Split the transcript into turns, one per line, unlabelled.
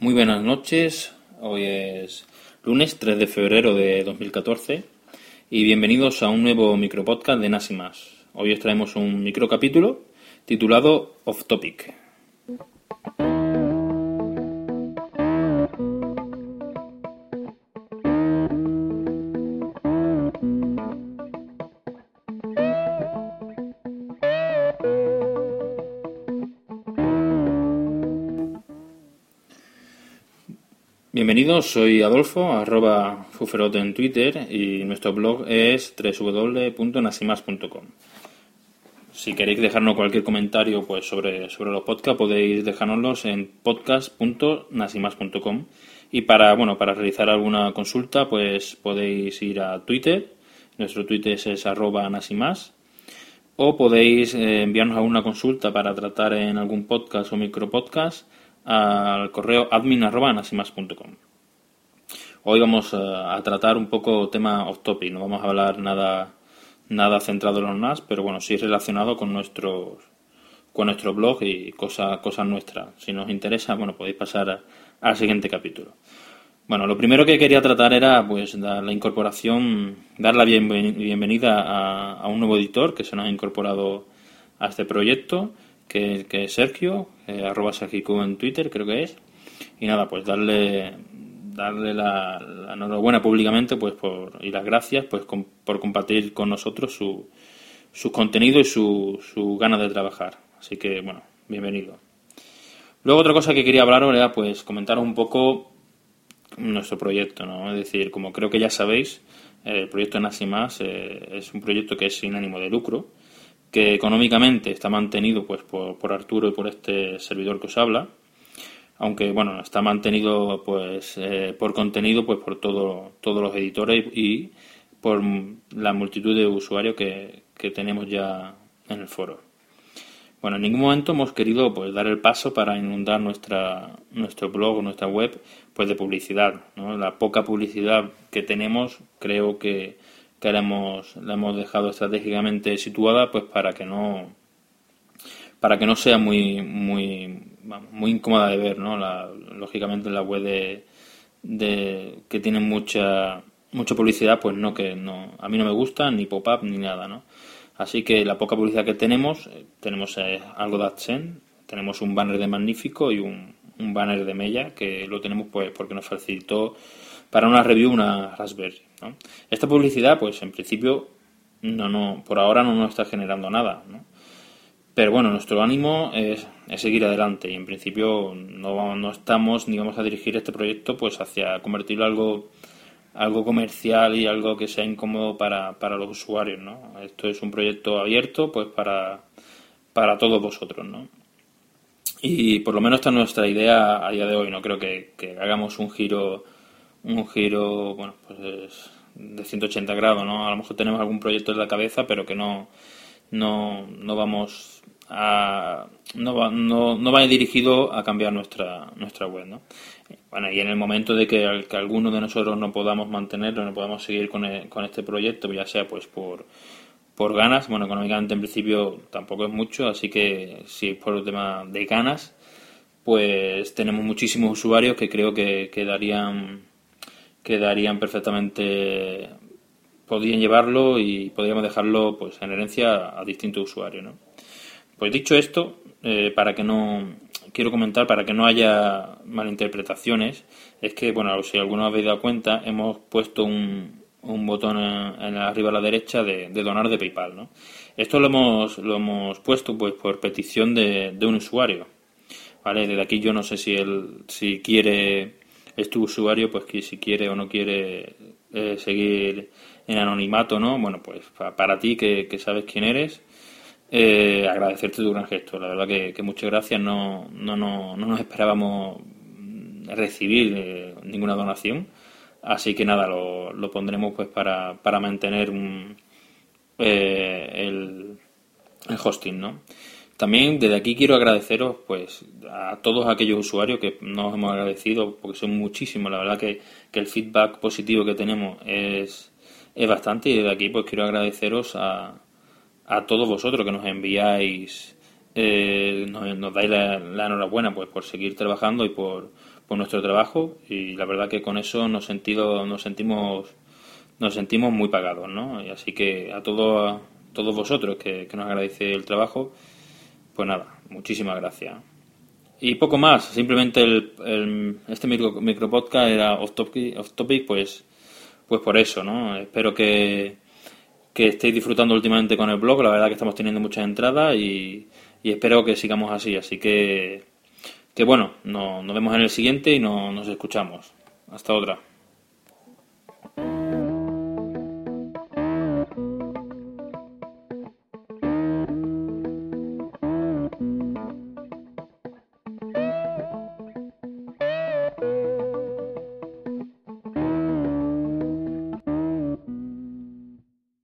Muy buenas noches, hoy es lunes 3 de febrero de 2014 y bienvenidos a un nuevo micropodcast de Nas y Más. Hoy os traemos un microcapítulo titulado Off Topic. Bienvenidos, soy Adolfo, @fuferote en Twitter y nuestro blog es www.nasimas.com. Si queréis dejarnos cualquier comentario pues sobre los podcasts, podéis dejárnoslos en podcast.nasimas.com. Y para realizar alguna consulta, pues podéis ir a Twitter, nuestro Twitter es @nasimas, o podéis enviarnos alguna consulta para tratar en algún podcast o micropodcast al correo admin@nasimas.com. Hoy vamos a tratar un poco tema off topic, no vamos a hablar nada centrado en los NAS, pero bueno, sí relacionado con nuestro blog y cosas nuestras. Si nos interesa, bueno, podéis pasar al siguiente capítulo. Bueno, lo primero que quería tratar era pues dar la bienvenida a un nuevo editor que se nos ha incorporado a este proyecto, que es Sergio, @Sergicu en Twitter creo que es. Y nada, pues darle la enhorabuena públicamente pues y las gracias pues por compartir con nosotros su contenido y su ganas de trabajar. Así que bueno, bienvenido. Luego otra cosa que quería hablar era pues comentaros un poco nuestro proyecto, ¿no? Es decir, como creo que ya sabéis, el proyecto Nas y Más es un proyecto que es sin ánimo de lucro, que económicamente está mantenido pues por Arturo y por este servidor que os habla, aunque bueno, está mantenido pues por contenido pues por todos los editores y por la multitud de usuarios que tenemos ya en el foro. Bueno, en ningún momento hemos querido pues dar el paso para inundar nuestro blog o nuestra web pues de publicidad, ¿no? La poca publicidad que tenemos creo que la hemos dejado estratégicamente situada pues para que no sea muy incómoda de ver, ¿no? Lógicamente la web de que tiene mucha publicidad pues no, a mí no me gusta ni pop-up ni nada, ¿no? Así que la poca publicidad que tenemos algo de AdSense, tenemos un banner de Magnífico y un banner de Mella que lo tenemos pues porque nos facilitó para una review una Raspberry, ¿no? Esta publicidad pues en principio por ahora no nos está generando nada, ¿no? Pero bueno, nuestro ánimo es seguir adelante y en principio no estamos ni vamos a dirigir este proyecto pues hacia convertirlo en algo comercial y algo que sea incómodo para los usuarios, ¿no? Esto es un proyecto abierto pues para todos vosotros, ¿no? Y por lo menos esta es nuestra idea a día de hoy. No creo que hagamos un giro bueno pues de 180 grados, ¿no? A lo mejor tenemos algún proyecto en la cabeza, pero que no vamos a no va dirigido a cambiar nuestra web, ¿no? Bueno, y en el momento de que alguno de nosotros no podamos mantenerlo, no podamos seguir con este proyecto, ya sea pues por ganas, bueno, económicamente en principio tampoco es mucho, así que si es por el tema de ganas, pues tenemos muchísimos usuarios que creo que quedarían perfectamente, podrían llevarlo y podríamos dejarlo pues en herencia a distintos usuarios, ¿no? Pues dicho esto, para que no haya malinterpretaciones, es que bueno, si alguno habéis dado cuenta, hemos puesto un botón arriba a la derecha de donar de PayPal, ¿no? Esto lo hemos puesto pues por petición de un usuario, ¿vale? Desde aquí yo no sé si quiere este usuario pues que si quiere o no quiere seguir en anonimato, ¿no? Bueno, pues para ti que sabes quién eres, agradecerte tu gran gesto. La verdad que muchas gracias. No nos esperábamos recibir ninguna donación, así que nada, lo pondremos pues para mantener el hosting, ¿no? También desde aquí quiero agradeceros pues a todos aquellos usuarios que nos hemos agradecido, porque son muchísimos. La verdad que el feedback positivo que tenemos es bastante, y desde aquí pues quiero agradeceros a todos vosotros que nos enviáis nos dais la enhorabuena pues por seguir trabajando y por nuestro trabajo, y la verdad que con eso nos sentimos muy pagados, ¿no? Y así que a todos vosotros que nos agradecéis el trabajo, pues nada, muchísimas gracias. Y poco más, simplemente este micro podcast era off topic, pues por eso, ¿no? Espero que estéis disfrutando últimamente con el blog. La verdad que estamos teniendo muchas entradas y espero que sigamos así. Así que bueno, nos vemos en el siguiente y nos escuchamos. Hasta otra.